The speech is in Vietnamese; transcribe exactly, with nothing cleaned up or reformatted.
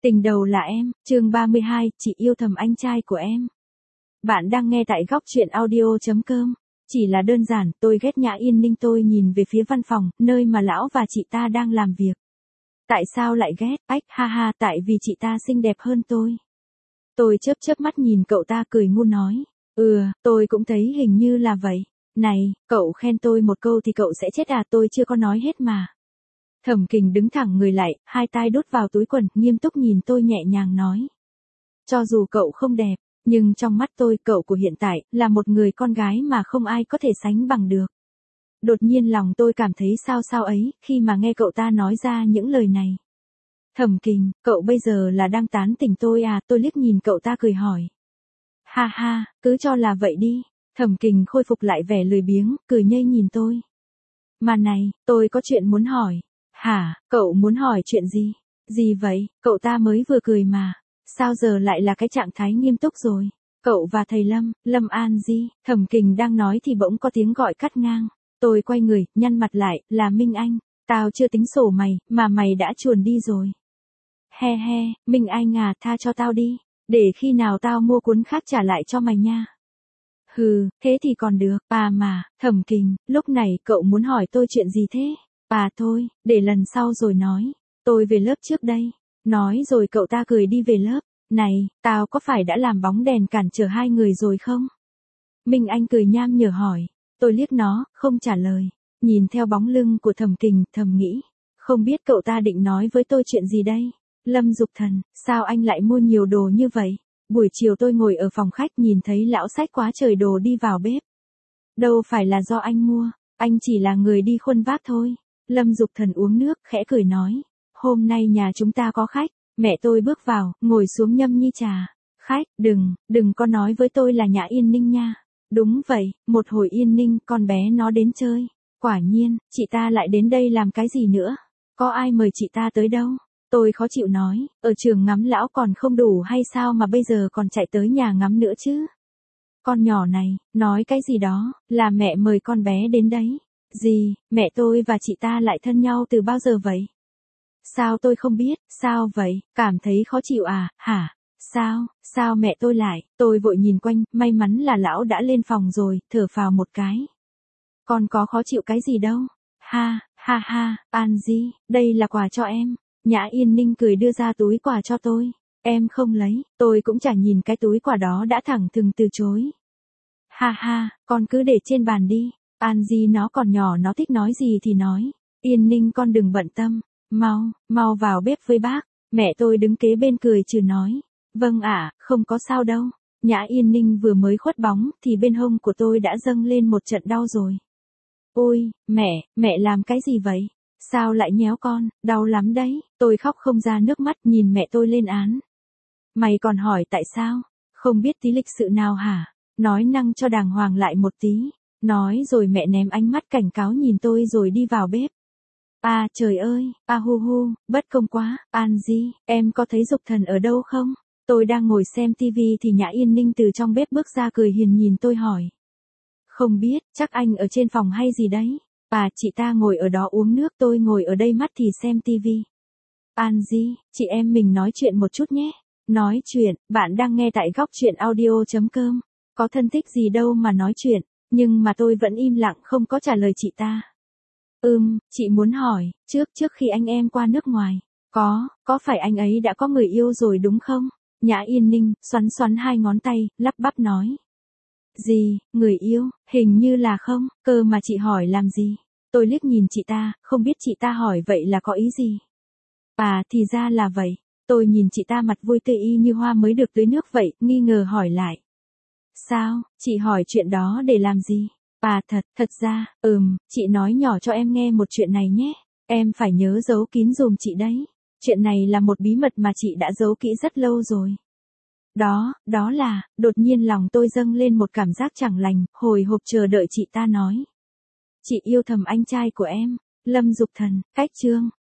Tình đầu là em, chương ba mươi hai, chị yêu thầm anh trai của em. Bạn đang nghe tại góc truyện audio chấm com. Chỉ là đơn giản, tôi ghét Nhã Yên Ninh. Tôi nhìn về phía văn phòng, nơi mà lão và chị ta đang làm việc. Tại sao lại ghét? Ách, ha ha, tại vì chị ta xinh đẹp hơn tôi. Tôi chớp chớp mắt nhìn cậu ta cười ngu nói. Ừ, tôi cũng thấy hình như là vậy. Này, cậu khen tôi một câu thì cậu sẽ chết à, tôi chưa có nói hết mà. Thẩm Kình đứng thẳng người lại, hai tay đút vào túi quần, nghiêm túc nhìn tôi nhẹ nhàng nói. Cho dù cậu không đẹp, nhưng trong mắt tôi cậu của hiện tại là một người con gái mà không ai có thể sánh bằng được. Đột nhiên lòng tôi cảm thấy sao sao ấy khi mà nghe cậu ta nói ra những lời này. Thẩm Kình, cậu bây giờ là đang tán tỉnh tôi à? Tôi liếc nhìn cậu ta cười hỏi. Ha ha, cứ cho là vậy đi. Thẩm Kình khôi phục lại vẻ lười biếng, cười nhây nhìn tôi. Mà này, tôi có chuyện muốn hỏi. Hả, cậu muốn hỏi chuyện gì? Gì vậy, cậu ta mới vừa cười mà. Sao giờ lại là cái trạng thái nghiêm túc rồi? Cậu và thầy Lâm, Lâm An Di, Thẩm Kình đang nói thì bỗng có tiếng gọi cắt ngang. Tôi quay người, nhăn mặt lại, là Minh Anh. Tao chưa tính sổ mày, mà mày đã chuồn đi rồi. He he, Minh Anh à, tha cho tao đi. Để khi nào tao mua cuốn khác trả lại cho mày nha. Hừ, thế thì còn được. À mà, Thẩm Kình, lúc này cậu muốn hỏi tôi chuyện gì thế? À thôi, để lần sau rồi nói. Tôi về lớp trước đây. Nói rồi cậu ta cười đi về lớp. Này, tao có phải đã làm bóng đèn cản trở hai người rồi không? Minh Anh cười nham nhở hỏi. Tôi liếc nó, không trả lời. Nhìn theo bóng lưng của Thẩm Kình, thầm nghĩ. Không biết cậu ta định nói với tôi chuyện gì đây? Lâm Dục Thần, sao anh lại mua nhiều đồ như vậy? Buổi chiều tôi ngồi ở phòng khách nhìn thấy lão xách quá trời đồ đi vào bếp. Đâu phải là do anh mua, anh chỉ là người đi khuân vác thôi. Lâm Dục Thần uống nước, khẽ cười nói. Hôm nay nhà chúng ta có khách. Mẹ tôi bước vào, ngồi xuống nhâm nhi trà. Khách, đừng, đừng có nói với tôi là Nhã Yên Ninh nha. Đúng vậy, một hồi Yên Ninh, con bé nó đến chơi. Quả nhiên, chị ta lại đến đây làm cái gì nữa? Có ai mời chị ta tới đâu? Tôi khó chịu nói, ở trường ngắm lão còn không đủ hay sao mà bây giờ còn chạy tới nhà ngắm nữa chứ? Con nhỏ này, nói cái gì đó, là mẹ mời con bé đến đấy. Gì, mẹ tôi và chị ta lại thân nhau từ bao giờ vậy? Sao tôi không biết, sao vậy, cảm thấy khó chịu à, hả? Sao, sao mẹ tôi lại, tôi vội nhìn quanh, may mắn là lão đã lên phòng rồi, thở phào một cái. Con có khó chịu cái gì đâu? Ha, ha ha, An Di, đây là quà cho em. Nhã Yên Ninh cười đưa ra túi quà cho tôi. Em không lấy, tôi cũng chả nhìn cái túi quà đó đã thẳng thừng từ chối. Ha ha, con cứ để trên bàn đi. An Di nó còn nhỏ, nó thích nói gì thì nói. Yên Ninh con đừng bận tâm. Mau, mau vào bếp với bác. Mẹ tôi đứng kế bên cười trừ nói. Vâng ạ, không có sao đâu. Nhã Yên Ninh vừa mới khuất bóng thì bên hông của tôi đã dâng lên một trận đau rồi. Ôi, mẹ, mẹ làm cái gì vậy? Sao lại nhéo con, đau lắm đấy. Tôi khóc không ra nước mắt nhìn mẹ tôi lên án. Mày còn hỏi tại sao? Không biết tí lịch sự nào hả? Nói năng cho đàng hoàng lại một tí. Nói rồi mẹ ném ánh mắt cảnh cáo nhìn tôi rồi đi vào bếp. À trời ơi, à hu hu, bất công quá. An Di, em có thấy Dục Thần ở đâu không? Tôi đang ngồi xem tivi thì Nhã Yên Ninh từ trong bếp bước ra cười hiền nhìn tôi hỏi. Không biết, chắc anh ở trên phòng hay gì đấy. À, chị ta ngồi ở đó uống nước, tôi ngồi ở đây mắt thì xem tivi. An Di, chị em mình nói chuyện một chút nhé. Nói chuyện, bạn đang nghe tại góc truyện audio chấm com. Có thân thích gì đâu mà nói chuyện, nhưng mà tôi vẫn im lặng không có trả lời chị ta. Ừm, chị muốn hỏi, trước trước khi anh em qua nước ngoài, có, có phải anh ấy đã có người yêu rồi đúng không? Nhã Yên Ninh, xoắn xoắn hai ngón tay, lắp bắp nói. Gì, người yêu, hình như là không, cơ mà chị hỏi làm gì? Tôi liếc nhìn chị ta, không biết chị ta hỏi vậy là có ý gì? À, thì ra là vậy. Tôi nhìn chị ta mặt vui tươi y như hoa mới được tưới nước vậy, nghi ngờ hỏi lại. Sao, chị hỏi chuyện đó để làm gì? À thật, thật ra, ừm, chị nói nhỏ cho em nghe một chuyện này nhé. Em phải nhớ giấu kín dùm chị đấy. Chuyện này là một bí mật mà chị đã giấu kỹ rất lâu rồi. Đó, đó là, đột nhiên lòng tôi dâng lên một cảm giác chẳng lành, hồi hộp chờ đợi chị ta nói. Chị yêu thầm anh trai của em, Lâm Dục Thần, cách chương.